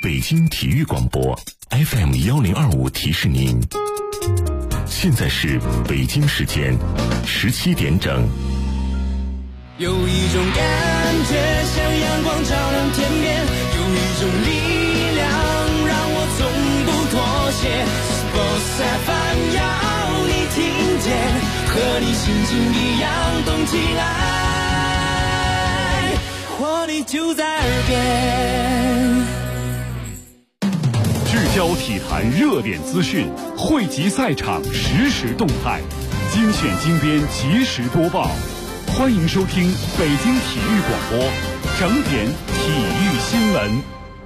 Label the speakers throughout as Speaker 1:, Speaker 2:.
Speaker 1: 北京体育广播 FM1025 提示您，现在是北京时间17点整。
Speaker 2: 有一种感觉像阳光照亮天边，有一种力量让我从不妥协。Sports FM 要你听见，和你心情一样动起来，活力就在耳边。
Speaker 3: 聚焦体坛热点资讯，汇集赛场实时动态，精选精编及时播报。欢迎收听北京体育广播整点体育新闻。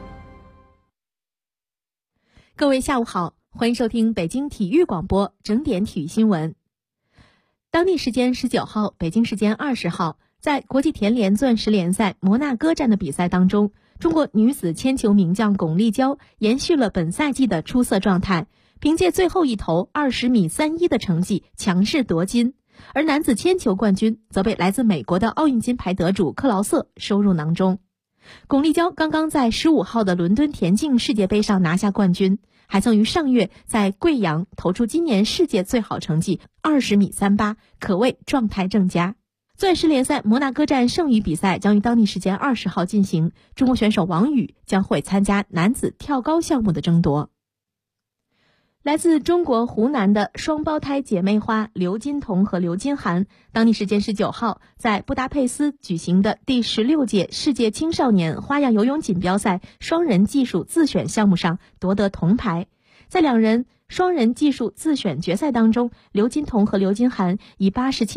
Speaker 4: 各位下午好，欢迎收听北京体育广播整点体育新闻。当地时间19号，北京时间20号，在国际田联钻石联赛摩纳哥站的比赛当中，中国女子铅球名将巩立姣延续了本赛季的出色状态，凭借最后一投20米31的成绩强势夺金。而男子铅球冠军则被来自美国的奥运金牌得主克劳瑟收入囊中。巩立姣刚刚在15号的伦敦田径世界杯上拿下冠军，还曾于上月在贵阳投出今年世界最好成绩20米38，可谓状态正佳。钻石联赛摩纳哥站剩余比赛将于当地时间20号进行，中国选手王宇将会参加男子跳高项目的争夺。来自中国湖南的双胞胎姐妹花刘金彤和刘金涵，当地时间19号在布达佩斯举行的第16届世界青少年花样游泳锦标赛双人技术自选项目上夺得铜牌。在两人双人技术自选决赛当中，刘金彤和刘金涵以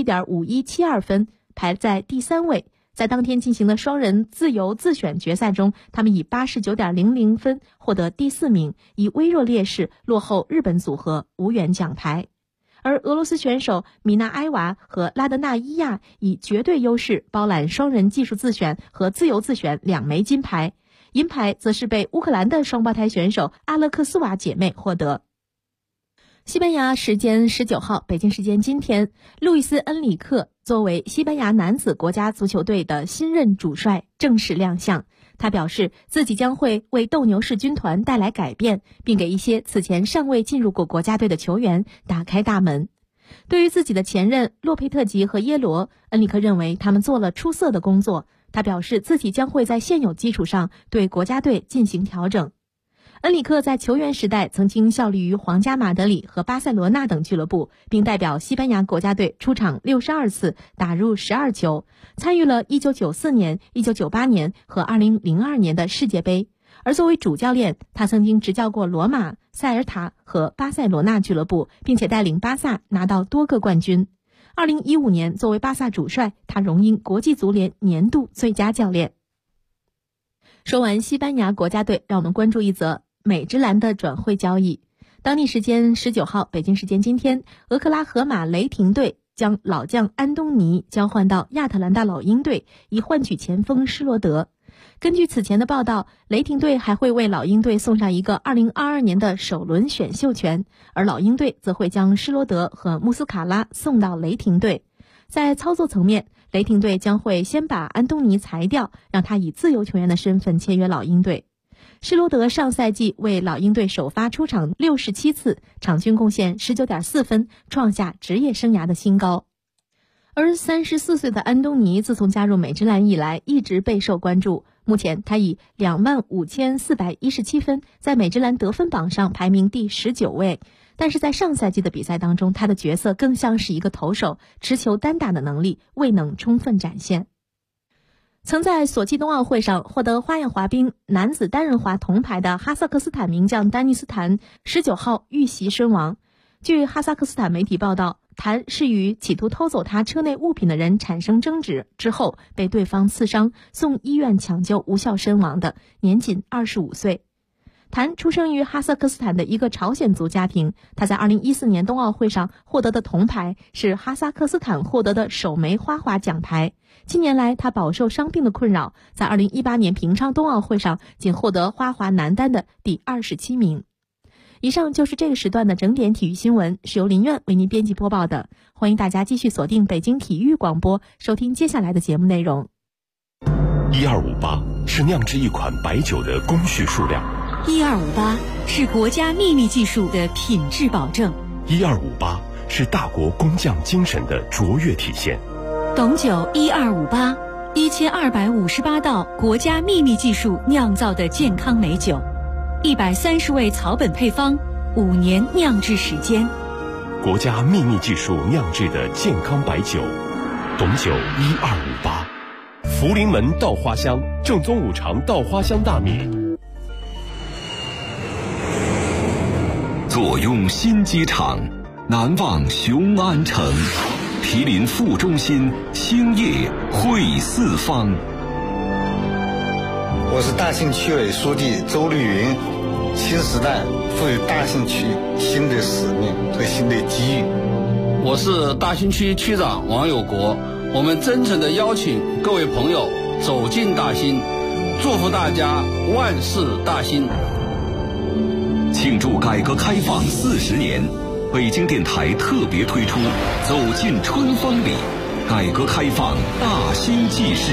Speaker 4: 87.5172 分排在第3位。在当天进行的双人自由自选决赛中，他们以 89.00 分获得第4名，以微弱劣势落后日本组合，无缘奖牌。而俄罗斯选手米娜埃娃和拉德纳伊亚以绝对优势包揽双人技术自选和自由自选2枚金牌，银牌则是被乌克兰的双胞胎选手阿勒克斯瓦姐妹获得。西班牙时间19号，北京时间今天，路易斯·恩里克作为西班牙男子国家足球队的新任主帅正式亮相。他表示自己将会为斗牛士军团带来改变，并给一些此前尚未进入过国家队的球员打开大门。对于自己的前任洛佩特吉和耶罗，恩里克认为他们做了出色的工作。他表示自己将会在现有基础上对国家队进行调整。恩里克在球员时代曾经效力于皇家马德里和巴塞罗那等俱乐部，并代表西班牙国家队出场62次，打入12球，参与了1994年、1998年和2002年的世界杯。而作为主教练，他曾经执教过罗马、塞尔塔和巴塞罗那俱乐部，并且带领巴萨拿到多个冠军。2015年作为巴萨主帅，他荣膺国际足联年度最佳教练。说完西班牙国家队，让我们关注一则美职篮的转会交易。当地时间19号，北京时间今天，俄克拉荷马雷霆队将老将安东尼交换到亚特兰大老鹰队，以换取前锋施罗德。根据此前的报道，雷霆队还会为老鹰队送上一个2022年的首轮选秀权，而老鹰队则会将施罗德和穆斯卡拉送到雷霆队。在操作层面，雷霆队将会先把安东尼裁掉，让他以自由球员的身份签约老鹰队。施罗德上赛季为老鹰队首发出场67次，场均贡献 19.4 分，创下职业生涯的新高。而34岁的安东尼自从加入美职篮以来一直备受关注，目前他以 25,417 分在美职篮得分榜上排名第19位，但是在上赛季的比赛当中，他的角色更像是一个投手，持球单打的能力未能充分展现。曾在索契冬奥会上获得花样滑冰男子单人滑铜牌的哈萨克斯坦名将丹尼斯坦19号遇袭身亡。据哈萨克斯坦媒体报道，谭是与企图偷走他车内物品的人产生争执之后，被对方刺伤，送医院抢救无效身亡的，年仅25岁。谭出生于哈萨克斯坦的一个朝鲜族家庭，他在2014年冬奥会上获得的铜牌是哈萨克斯坦获得的首枚花滑奖牌。近年来他饱受伤病的困扰，在2018年平昌冬奥会上仅获得花滑男单的第27名。以上就是这个时段的整点体育新闻，是由林苑为您编辑播报的。欢迎大家继续锁定北京体育广播，收听接下来的节目内容。
Speaker 1: 1258是酿制一款白酒的工序数量，
Speaker 5: 1258是国家秘密技术的品质保证
Speaker 1: ，1258是大国工匠精神的卓越体现。
Speaker 5: 董酒1258，1258道国家秘密技术酿造的健康美酒，130味草本配方，5年酿制时间。
Speaker 1: 国家秘密技术酿制的健康白酒，董酒1258。福临门稻花香，正宗五常稻花香大米。
Speaker 6: 坐拥新机场，难忘雄安城。毗邻副中心，兴业汇四方。
Speaker 7: 我是大兴区委书记周绿云。新时代赋予大兴区新的使命和新的机遇。
Speaker 8: 我是大兴区区长王有国。我们真诚地邀请各位朋友走进大兴，祝福大家万事大兴。
Speaker 6: 庆祝改革开放40年，北京电台特别推出走进春风里，改革开放大兴纪事。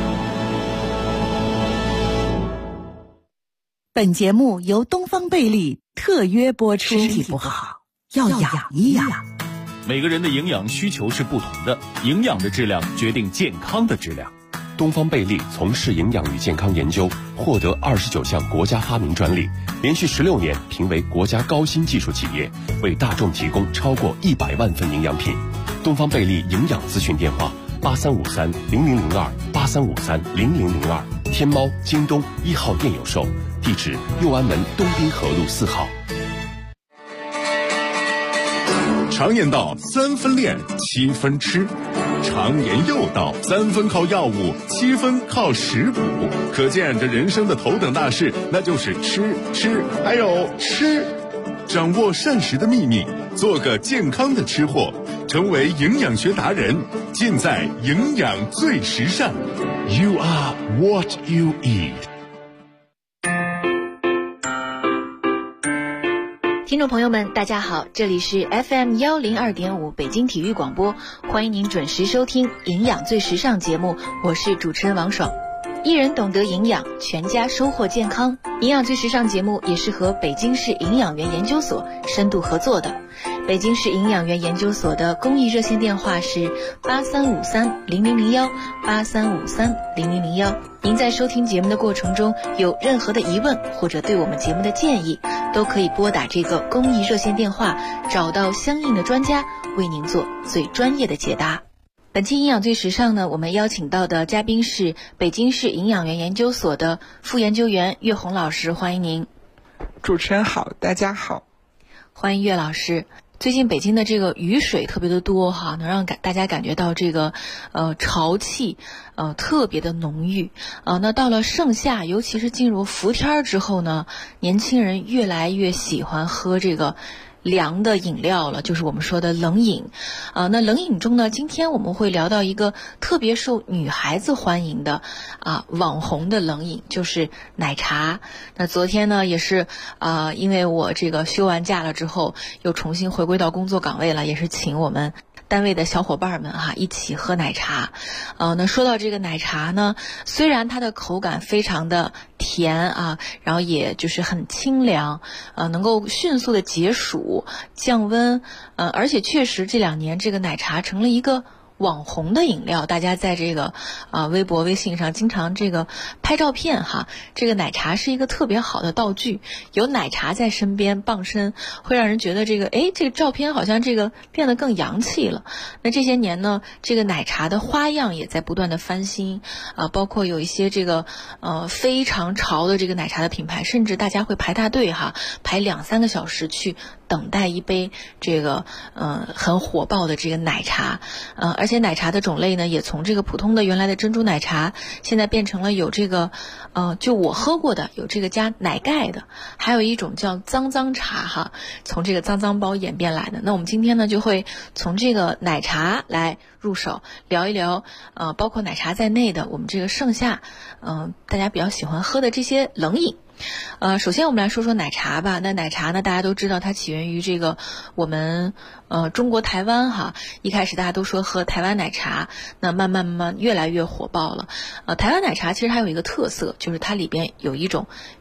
Speaker 9: 本节目由东方贝利特约播出。身体不好要养一养。
Speaker 3: 每个人的营养需求是不同的，营养的质量决定健康的质量。
Speaker 1: 东方贝利从事营养与健康研究，获得29项国家发明专利，连续16年评为国家高新技术企业，为大众提供超过100万份营养品。东方贝利营养咨询电话8353-0002，8353-0002，天猫、京东1号店有售，地址右安门东滨河路4号。
Speaker 10: 常言道3分练7分吃，常言又道3分靠药物7分靠食补，可见这人生的头等大事那就是吃还有吃。掌握膳食的秘密，做个健康的吃货，成为营养学达人，尽在营养最时尚。 You are what you eat。
Speaker 4: 听众朋友们大家好，这里是 FM 102.5北京体育广播，欢迎您准时收听营养最时尚节目，我是主持人王爽。一人懂得营养，全家收获健康。营养最时尚节目也是和北京市营养员研究所深度合作的。北京市营养员研究所的公益热线电话是8353-0001，8353-0001。您在收听节目的过程中有任何的疑问或者对我们节目的建议，都可以拨打这个公益热线电话，找到相应的专家为您做最专业的解答。本期营养最时尚呢，我们邀请到的嘉宾是北京市营养员研究所的副研究员岳红老师，欢迎您。
Speaker 11: 主持人好，大家好，
Speaker 4: 欢迎岳老师。最近北京的这个雨水特别的多哈，能让大家感觉到这个潮气特别的浓郁那到了盛夏，尤其是进入伏天之后呢，年轻人越来越喜欢喝这个凉的饮料了，就是我们说的冷饮那冷饮中呢，今天我们会聊到一个特别受女孩子欢迎的网红的冷饮，就是奶茶。那昨天呢也是因为我这个休完假了之后又重新回归到工作岗位了，也是请我们单位的小伙伴们一起喝奶茶那说到这个奶茶呢，虽然它的口感非常的甜然后也就是很清凉能够迅速的解暑降温而且确实这2年这个奶茶成了一个网红的饮料，大家在这个微博微信上经常这个拍照片这个奶茶是一个特别好的道具，有奶茶在身边傍身，会让人觉得这个照片好像这个变得更洋气了。那这些年呢，这个奶茶的花样也在不断的翻新包括有一些这个非常潮的这个奶茶的品牌，甚至大家会排大队排2-3个小时去等待一杯这个很火爆的这个奶茶而且奶茶的种类呢，也从这个普通的原来的珍珠奶茶，现在变成了有这个就我喝过的有这个加奶盖的，还有一种叫脏茶从这个脏包演变来的。那我们今天呢就会从这个奶茶来入手，聊一聊包括奶茶在内的我们这个盛夏大家比较喜欢喝的这些冷饮。首先我们来说说奶茶吧。那奶茶呢，大家都知道它起源于这个我们中国台湾一开始大家都说喝台湾奶茶，那慢慢越来越火爆了。台湾奶茶其实还有一个特色，就是它里边有一种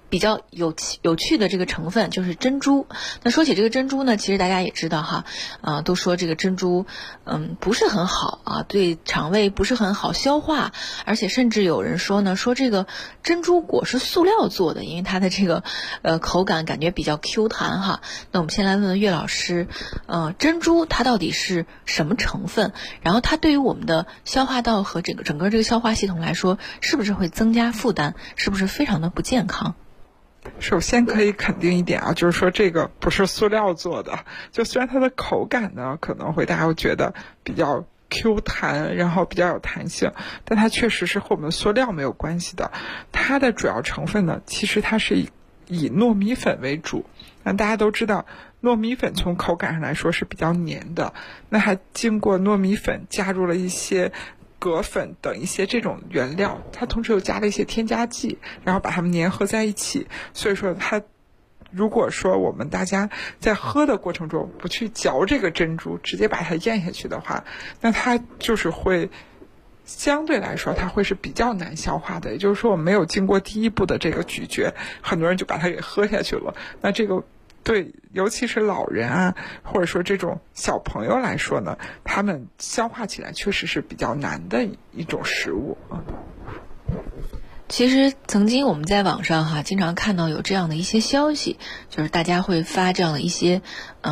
Speaker 4: 比较有趣的这个成分就是珍珠。那说起这个珍珠呢，其实大家也知道哈，都说这个珍珠不是很好啊，对肠胃不是很好消化，而且甚至有人说呢，说这个珍珠果是塑料做的，因为它的这个口感感觉比较 Q 弹哈。那我们先来问问岳老师，珍珠它到底是什么成分？然后它对于我们的消化道和整个这个消化系统来说，是不是会增加负担？是不是非常的不健康？
Speaker 11: 首先可以肯定一点啊，就是说这个不是塑料做的，就虽然它的口感呢可能会大家会觉得比较 Q 弹，然后比较有弹性，但它确实是和我们的塑料没有关系的。它的主要成分呢，其实它是以糯米粉为主。那大家都知道，糯米粉从口感上来说是比较黏的，那还经过糯米粉加入了一些葛粉等一些这种原料，它同时又加了一些添加剂，然后把它们粘合在一起。所以说它如果说我们大家在喝的过程中不去嚼这个珍珠，直接把它咽下去的话，那它就是会相对来说它会是比较难消化的。也就是说我们没有经过第一步的这个咀嚼，很多人就把它给喝下去了。那这个对尤其是老人啊，或者说这种小朋友来说呢，他们消化起来确实是比较难的一种食物啊。
Speaker 4: 其实曾经我们在网上经常看到有这样的一些消息，就是大家会发这样的一些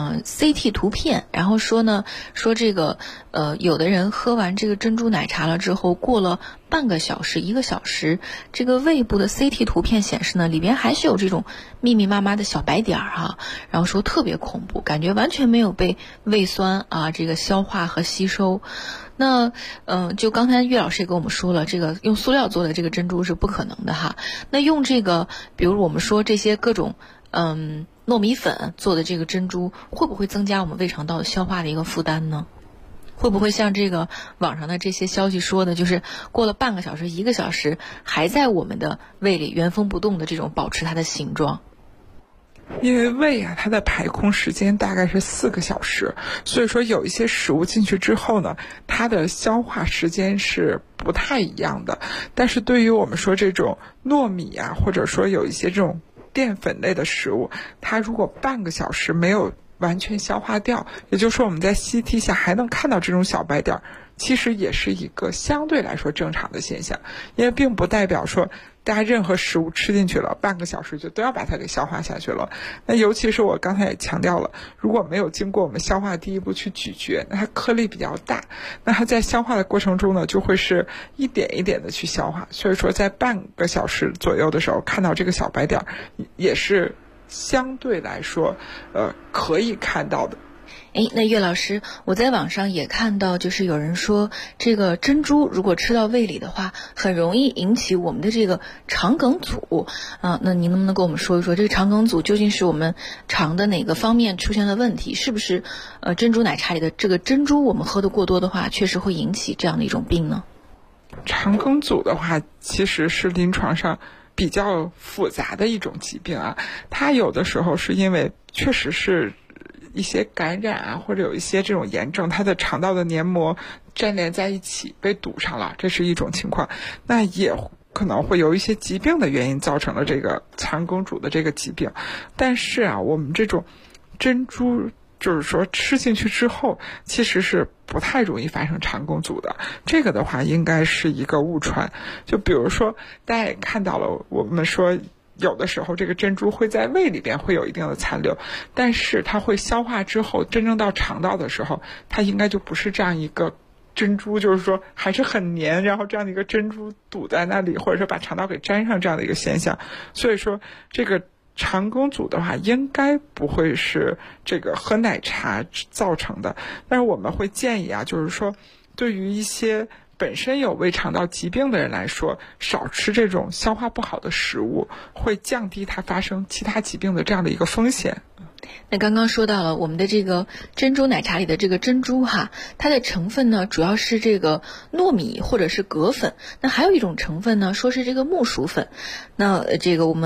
Speaker 4: CT 图片，然后说这个有的人喝完这个珍珠奶茶了之后，过了半个小时1个小时，这个胃部的 CT 图片显示呢，里边还是有这种密密麻麻的小白点然后说特别恐怖，感觉完全没有被胃酸这个消化和吸收。那就刚才岳老师也跟我们说了，这个用塑料做的这个珍珠是不可能的哈。那用这个比如我们说这些各种糯米粉做的这个珍珠，会不会增加我们胃肠道的消化的一个负担呢？会不会像这个网上的这些消息说的，就是过了半个小时1个小时还在我们的胃里原封不动的这种保持它的形状？
Speaker 11: 因为胃它的排空时间大概是4个小时，所以说有一些食物进去之后呢，它的消化时间是不太一样的。但是对于我们说这种糯米或者说有一些这种淀粉类的食物，它如果半个小时没有完全消化掉，也就是说我们在 CT 下还能看到这种小白点，其实也是一个相对来说正常的现象。因为并不代表说大家任何食物吃进去了半个小时就都要把它给消化下去了。那尤其是我刚才也强调了，如果没有经过我们消化第一步去咀嚼，那它颗粒比较大，那它在消化的过程中呢，就会是一点一点的去消化。所以说在半个小时左右的时候看到这个小白点，也是相对来说可以看到的。
Speaker 4: 那岳老师，我在网上也看到，就是有人说这个珍珠如果吃到胃里的话，很容易引起我们的这个肠梗阻那您能不能跟我们说一说，这个肠梗阻究竟是我们肠的哪个方面出现了问题？是不是珍珠奶茶里的这个珍珠我们喝的过多的话，确实会引起这样的一种病呢？
Speaker 11: 肠梗阻的话，其实是临床上比较复杂的一种疾病它有的时候是因为确实是一些感染或者有一些这种炎症，它的肠道的黏膜粘连在一起被堵上了，这是一种情况。那也可能会有一些疾病的原因造成了这个肠梗阻的这个疾病。但是我们这种珍珠就是说吃进去之后其实是不太容易发生肠梗阻的，这个的话应该是一个误传。就比如说大家也看到了，我们说有的时候这个珍珠会在胃里边会有一定的残留，但是它会消化之后真正到肠道的时候，它应该就不是这样一个珍珠，就是说还是很黏，然后这样的一个珍珠堵在那里，或者说把肠道给粘上这样的一个现象。所以说这个肠梗阻的话应该不会是这个喝奶茶造成的。但是我们会建议就是说对于一些本身有胃肠道疾病的人来说，少吃这种消化不好的食物，会降低它发生其他疾病的这样的一个风险。
Speaker 4: 那刚刚说到了我们的这个珍珠奶茶里的这个珍珠它的成分呢主要是这个糯米或者是葛粉，那还有一种成分呢说是这个木薯粉。那这个我们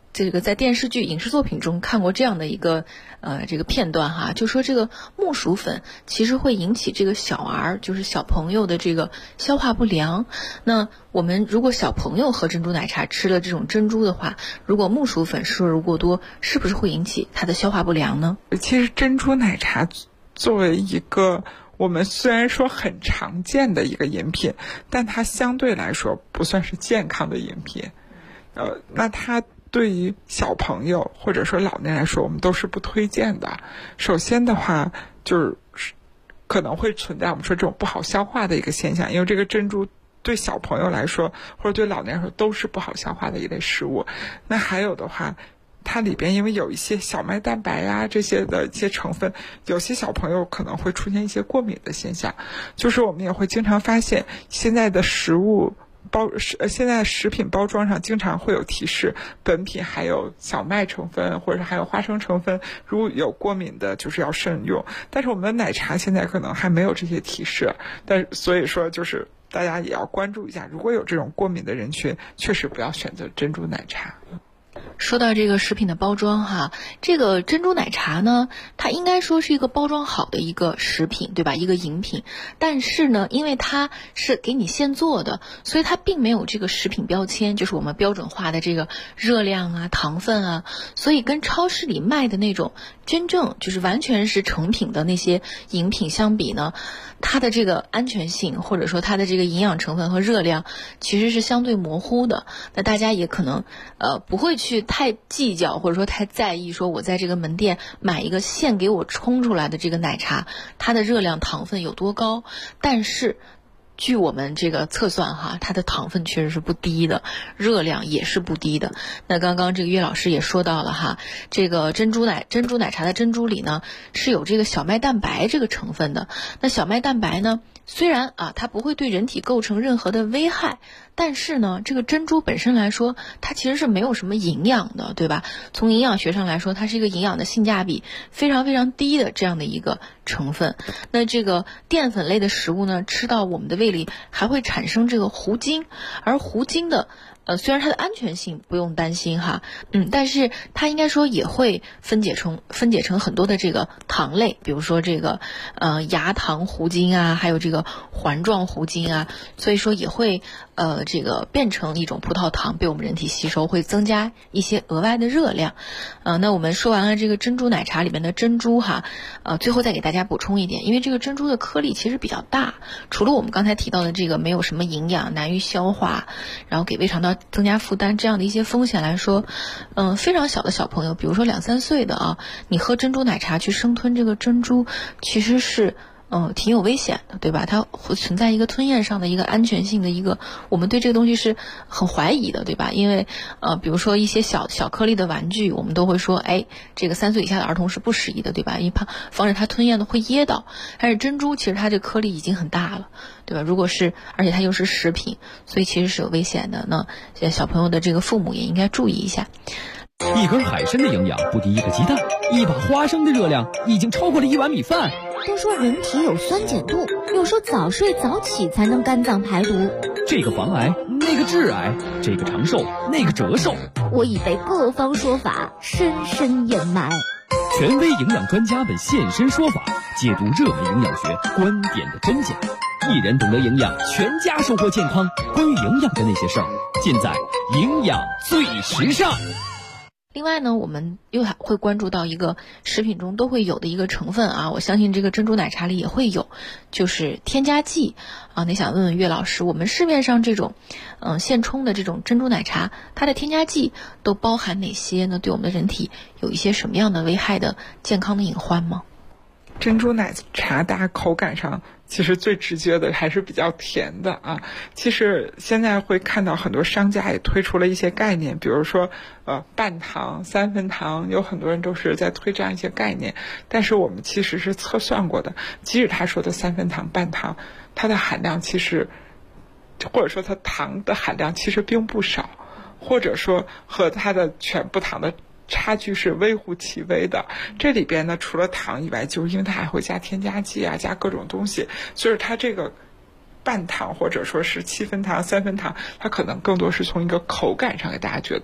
Speaker 12: 这个在电视剧、影视作品中看过这样的一个这个片段哈，就说这个木薯粉其实会引起这个小儿，就是小朋友的这个消化不良。那我们如果小朋友喝珍珠奶茶吃了这种珍珠的话，如果木薯粉摄入过多，是不是会引起他的消化不良呢？
Speaker 11: 其实珍珠奶茶作为一个我们虽然说很常见的一个饮品，但它相对来说不算是健康的饮品。那它对于小朋友或者说老年来说，我们都是不推荐的。首先的话，就是可能会存在我们说这种不好消化的一个现象，因为这个珍珠对小朋友来说或者对老年来说都是不好消化的一类食物。那还有的话，它里边因为有一些小麦蛋白啊这些的一些成分，有些小朋友可能会出现一些过敏的现象。就是我们也会经常发现现在的现在食品包装上经常会有提示，本品含有小麦成分或者含有花生成分，如果有过敏的就是要慎用。但是我们的奶茶现在可能还没有这些提示，所以说就是大家也要关注一下，如果有这种过敏的人群，确实不要选择珍珠奶茶。
Speaker 12: 说到这个食品的包装哈，这个珍珠奶茶呢，它应该说是一个包装好的一个食品，对吧？一个饮品。但是呢，因为它是给你现做的，所以它并没有这个食品标签，就是我们标准化的这个热量啊、糖分啊，所以跟超市里卖的那种真正就是完全是成品的那些饮品相比呢，它的这个安全性或者说它的这个营养成分和热量其实是相对模糊的。那大家也可能不会去太计较或者说太在意，说我在这个门店买一个现给我冲出来的这个奶茶，它的热量糖分有多高。但是据我们这个测算哈，它的糖分确实是不低的，热量也是不低的。那刚刚这个岳老师也说到了哈，这个珍珠奶茶的珍珠里呢是有这个小麦蛋白这个成分的。那小麦蛋白呢，虽然它不会对人体构成任何的危害，但是呢，这个珍珠本身来说，它其实是没有什么营养的，对吧？从营养学上来说，它是一个营养的性价比非常非常低的这样的一个成分。那这个淀粉类的食物呢，吃到我们的胃里还会产生这个糊精，而糊精的虽然它的安全性不用担心哈，但是它应该说也会分解成很多的这个糖类，比如说这个芽糖糊精啊，还有这个环状糊精啊，所以说也会这个变成一种葡萄糖被我们人体吸收，会增加一些额外的热量。那我们说完了这个珍珠奶茶里面的珍珠哈，最后再给大家补充一点，因为这个珍珠的颗粒其实比较大，除了我们刚才提到的这个没有什么营养、难于消化，然后给胃肠道增加负担这样的一些风险来说，非常小的小朋友，比如说2-3岁的你喝珍珠奶茶去生吞这个珍珠，其实是挺有危险的，对吧？它会存在一个吞咽上的一个安全性的一个，我们对这个东西是很怀疑的，对吧？因为比如说一些小颗粒的玩具，我们都会说，这个3岁以下的儿童是不适宜的，对吧？因为防止它吞咽的会噎到。但是珍珠其实它这颗粒已经很大了，对吧？而且它又是食品，所以其实是有危险的。那小朋友的这个父母也应该注意一下。
Speaker 13: 一根海参的营养不敌一个鸡蛋，一把花生的热量已经超过了1碗米饭。
Speaker 14: 都说人体有酸碱度，又说早睡早起才能肝脏排毒。
Speaker 13: 这个防癌，那个致癌，这个长寿，那个折寿。
Speaker 14: 我已被各方说法深深掩埋。
Speaker 13: 权威营养专家们现身说法，解读热门营养学观点的真假。一人懂得营养，全家收获健康。关于营养的那些事儿，尽在营养最时尚。
Speaker 12: 另外呢，我们又还会关注到一个食品中都会有的一个成分我相信这个珍珠奶茶里也会有，就是添加剂那想问问岳老师，我们市面上这种现冲的这种珍珠奶茶，它的添加剂都包含哪些呢？对我们的人体有一些什么样的危害的健康的隐患吗？
Speaker 11: 珍珠奶茶大家口感上其实最直接的还是比较甜的其实现在会看到很多商家也推出了一些概念，比如说半糖、3分糖，有很多人都是在推这样一些概念。但是我们其实是测算过的，即使他说的3分糖、半糖，它的含量其实，或者说它糖的含量其实并不少，或者说和它的全部糖的差距是微乎其微的。这里边呢，除了糖以外，就是因为它还会加添加剂加各种东西，所以它这个半糖或者说是7分糖、3分糖，它可能更多是从一个口感上给大家觉得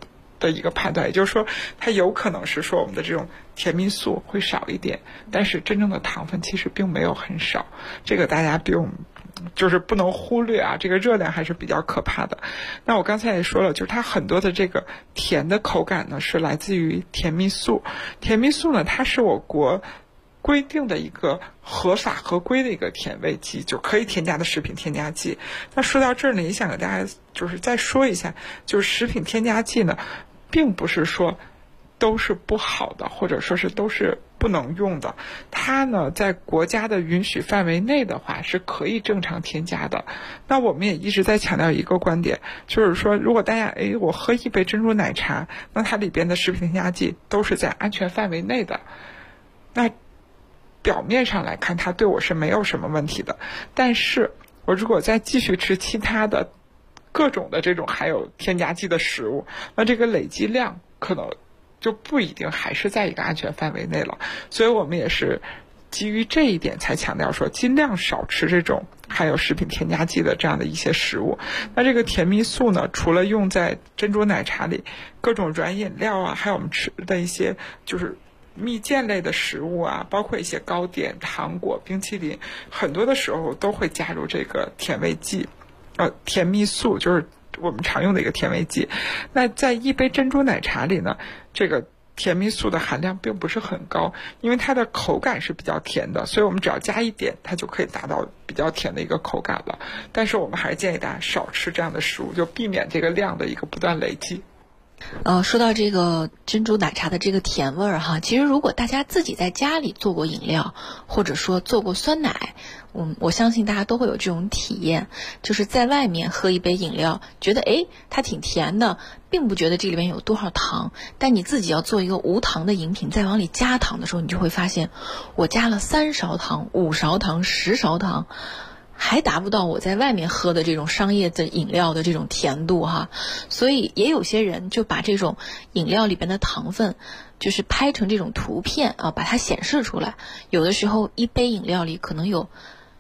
Speaker 11: 的一个判断，也就是说它有可能是说我们的这种甜蜜素会少一点，但是真正的糖分其实并没有很少，这个大家就是不能忽略啊，这个热量还是比较可怕的。那我刚才也说了，就是它很多的这个甜的口感呢是来自于甜蜜素。甜蜜素呢，它是我国规定的一个合法合规的一个甜味剂，就可以添加的食品添加剂。那说到这儿呢，也想给大家就是再说一下，就是食品添加剂呢，并不是说都是不好的，或者说是都是不能用的。它呢，在国家的允许范围内的话，是可以正常添加的。那我们也一直在强调一个观点，就是说，如果大家我喝一杯珍珠奶茶，那它里边的食品添加剂都是在安全范围内的，那表面上来看，它对我是没有什么问题的。但是我如果再继续吃其他的各种的这种含有添加剂的食物，那这个累积量可能就不一定还是在一个安全范围内了。所以我们也是基于这一点才强调说，尽量少吃这种含有食品添加剂的这样的一些食物。那这个甜蜜素呢，除了用在珍珠奶茶里，各种软饮料啊，还有我们吃的一些就是蜜饯类的食物啊，包括一些糕点、糖果、冰淇淋，很多的时候都会加入这个甜味剂，甜蜜素就是我们常用的一个甜味剂。那在一杯珍珠奶茶里呢，这个甜蜜素的含量并不是很高，因为它的口感是比较甜的，所以我们只要加一点，它就可以达到比较甜的一个口感了。但是我们还是建议大家少吃这样的食物，就避免这个量的一个不断累积。
Speaker 12: 说到这个珍珠奶茶的这个甜味儿哈，其实如果大家自己在家里做过饮料，或者说做过酸奶，我相信大家都会有这种体验，就是在外面喝一杯饮料，觉得它挺甜的，并不觉得这里面有多少糖，但你自己要做一个无糖的饮品，再往里加糖的时候，你就会发现，我加了3勺糖、5勺糖、10勺糖，还达不到我在外面喝的这种商业的饮料的这种甜度哈。所以也有些人就把这种饮料里边的糖分就是拍成这种图片啊，把它显示出来。有的时候一杯饮料里可能有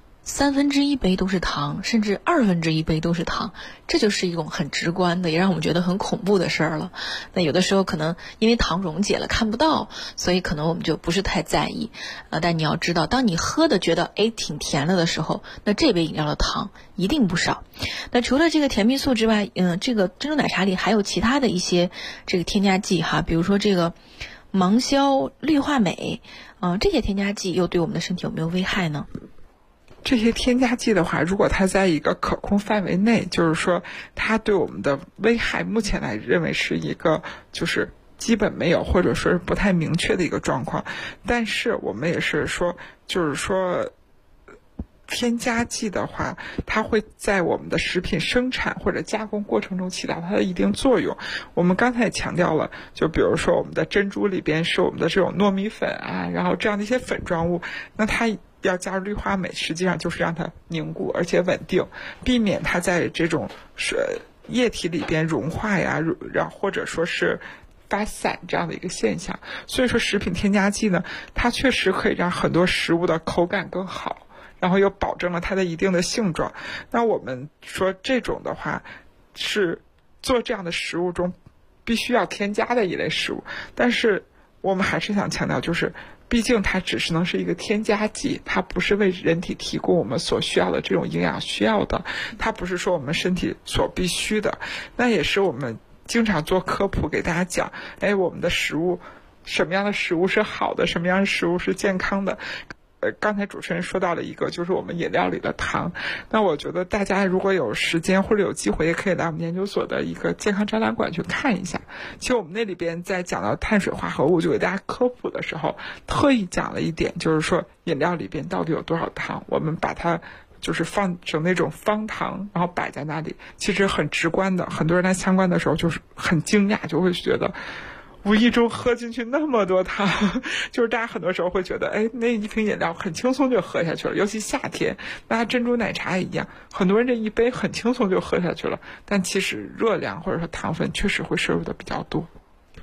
Speaker 12: 1/3杯都是糖，甚至1/2杯都是糖，这就是一种很直观的，也让我们觉得很恐怖的事儿了。那有的时候可能因为糖溶解了看不到，所以可能我们就不是太在意但你要知道，当你喝的觉得挺甜了的时候，那这杯饮料的糖一定不少。那除了这个甜蜜素之外，这个珍珠奶茶里还有其他的一些这个添加剂哈，比如说这个芒硝氯化镁这些添加剂又对我们的身体有没有危害呢？
Speaker 11: 这些添加剂的话，如果它在一个可控范围内，就是说它对我们的危害目前来认为是一个就是基本没有，或者说是不太明确的一个状况。但是我们也是说，就是说添加剂的话，它会在我们的食品生产或者加工过程中起到它的一定作用。我们刚才也强调了，就比如说我们的珍珠里边是我们的这种糯米粉啊，然后这样的一些粉状物，那它要加入氯化镁，实际上就是让它凝固而且稳定，避免它在这种液体里边融化呀，然后或者说是发散这样的一个现象。所以说食品添加剂呢，它确实可以让很多食物的口感更好，然后又保证了它的一定的性状。那我们说这种的话是做这样的食物中必须要添加的一类食物，但是我们还是想强调，就是毕竟它只是能是一个添加剂，它不是为人体提供我们所需要的这种营养需要的，它不是说我们身体所必须的。那也是我们经常做科普给大家讲，我们的食物什么样的食物是好的，什么样的食物是健康的。刚才主持人说到了一个，就是我们饮料里的糖。那我觉得大家如果有时间或者有机会，也可以来我们研究所的一个健康展览馆去看一下。其实我们那里边在讲到碳水化合物，就给大家科普的时候，特意讲了一点，就是说饮料里边到底有多少糖，我们把它就是放成那种方糖，然后摆在那里，其实很直观的。很多人来参观的时候就是很惊讶，就会觉得无意中喝进去那么多糖，就是大家很多时候会觉得那一瓶饮料很轻松就喝下去了，尤其夏天，那珍珠奶茶也一样，很多人这一杯很轻松就喝下去了，但其实热量或者说糖分确实会摄入的比较多。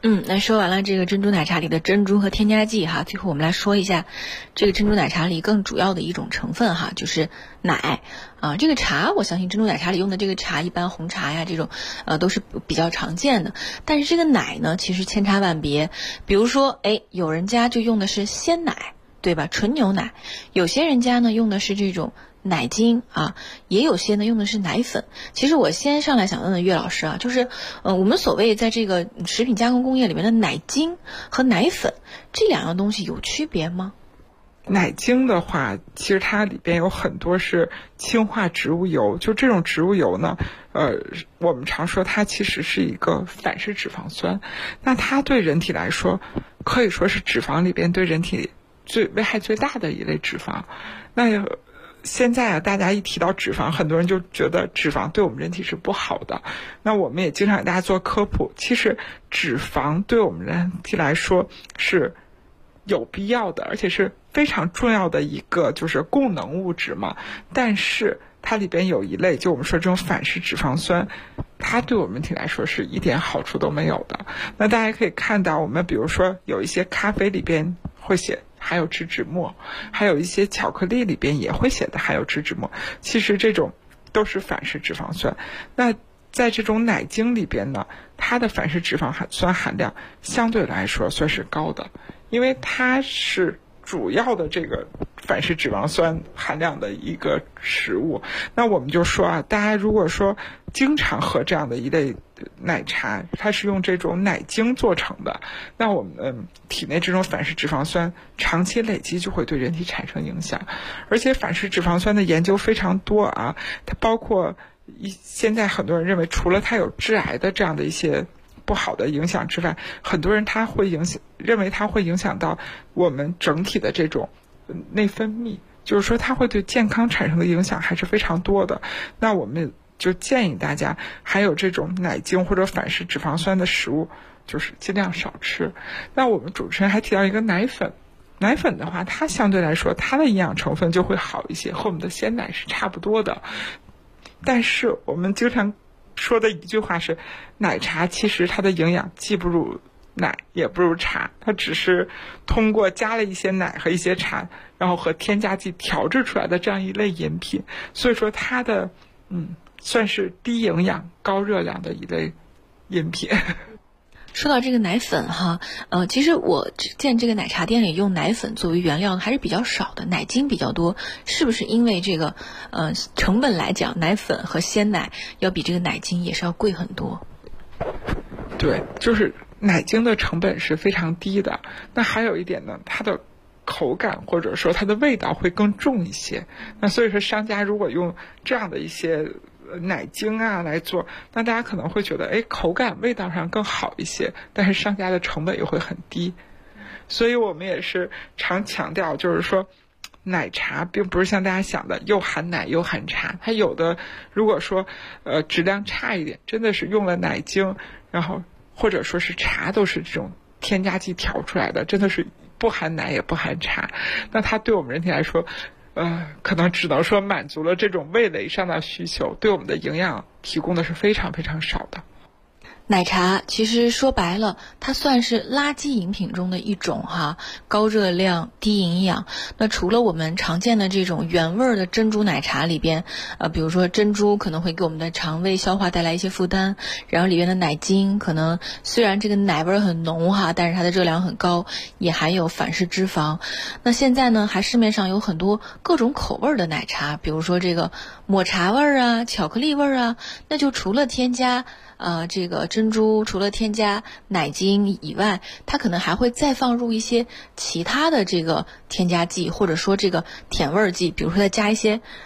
Speaker 12: 那说完了这个珍珠奶茶里的珍珠和添加剂哈，最后我们来说一下这个珍珠奶茶里更主要的一种成分哈，就是奶啊。这个茶，我相信珍珠奶茶里用的这个茶，一般红茶呀这种都是比较常见的。但是这个奶呢，其实千差万别。比如说，有人家就用的是鲜奶，对吧？纯牛奶。有些人家呢用的是这种奶精啊，也有些呢用的是奶粉。其实我先上来想问问岳老师啊，就是我们所谓在这个食品加工工业里面的奶精和奶粉这两样东西有区别吗？
Speaker 11: 奶精的话，其实它里边有很多是氢化植物油，就这种植物油呢，我们常说它其实是一个反式脂肪酸，那它对人体来说可以说是脂肪里边对人体危害最大的一类脂肪。那现在大家一提到脂肪，很多人就觉得脂肪对我们人体是不好的。那我们也经常给大家做科普，其实脂肪对我们人体来说是有必要的，而且是非常重要的一个就是供能物质嘛。但是它里边有一类，就我们说这种反式脂肪酸，它对我们人体来说是一点好处都没有的。那大家可以看到，我们比如说有一些咖啡里边会写含有脂脂末，还有一些巧克力里边也会写的含有脂脂末，其实这种都是反式脂肪酸。那在这种奶精里边呢，它的反式脂肪酸含量相对来说算是高的，因为它是主要的这个反式脂肪酸含量的一个食物。那我们就说啊，大家如果说经常喝这样的一类奶茶，它是用这种奶精做成的，那我们体内这种反式脂肪酸长期累积就会对人体产生影响。而且反式脂肪酸的研究非常多啊，它包括现在很多人认为除了它有致癌的这样的一些不好的影响之外，很多人认为它会影响到我们整体的这种内分泌，就是说它会对健康产生的影响还是非常多的。那我们就建议大家含有这种奶精或者反式脂肪酸的食物就是尽量少吃。那我们主持人还提到一个奶粉，奶粉的话它相对来说它的营养成分就会好一些，和我们的鲜奶是差不多的。但是我们经常说的一句话是，奶茶其实它的营养既不如奶也不如茶，它只是通过加了一些奶和一些茶，然后和添加剂调制出来的这样一类饮品。所以说它的算是低营养高热量的一类饮品。
Speaker 12: 说到这个奶粉哈，其实我见这个奶茶店里用奶粉作为原料还是比较少的，奶精比较多，是不是因为这个成本来讲，奶粉和鲜奶要比这个奶精也是要贵很多？
Speaker 11: 对，就是奶精的成本是非常低的。那还有一点呢，它的口感或者说它的味道会更重一些。那所以说商家如果用这样的一些奶精啊来做，那大家可能会觉得口感味道上更好一些，但是商家的成本又会很低。所以我们也是常强调，就是说奶茶并不是像大家想的又含奶又含茶，它有的如果说质量差一点，真的是用了奶精，然后或者说是茶都是这种添加剂调出来的，真的是不含奶也不含茶。那它对我们人体来说可能只能说满足了这种味蕾上的需求，对我们的营养提供的是非常非常少的。
Speaker 12: 奶茶其实说白了，它算是垃圾饮品中的一种哈，高热量、低营养。那除了我们常见的这种原味的珍珠奶茶里边，比如说珍珠可能会给我们的肠胃消化带来一些负担，然后里边的奶精可能虽然这个奶味很浓哈，但是它的热量很高，也含有反式脂肪。那现在呢，还市面上有很多各种口味的奶茶，比如说这个抹茶味啊、巧克力味啊，那就除了添加这个珍珠，除了添加奶精以外，它可能还会再放入一些其他的这个添加剂，或者说这个甜味剂，比如说再加一些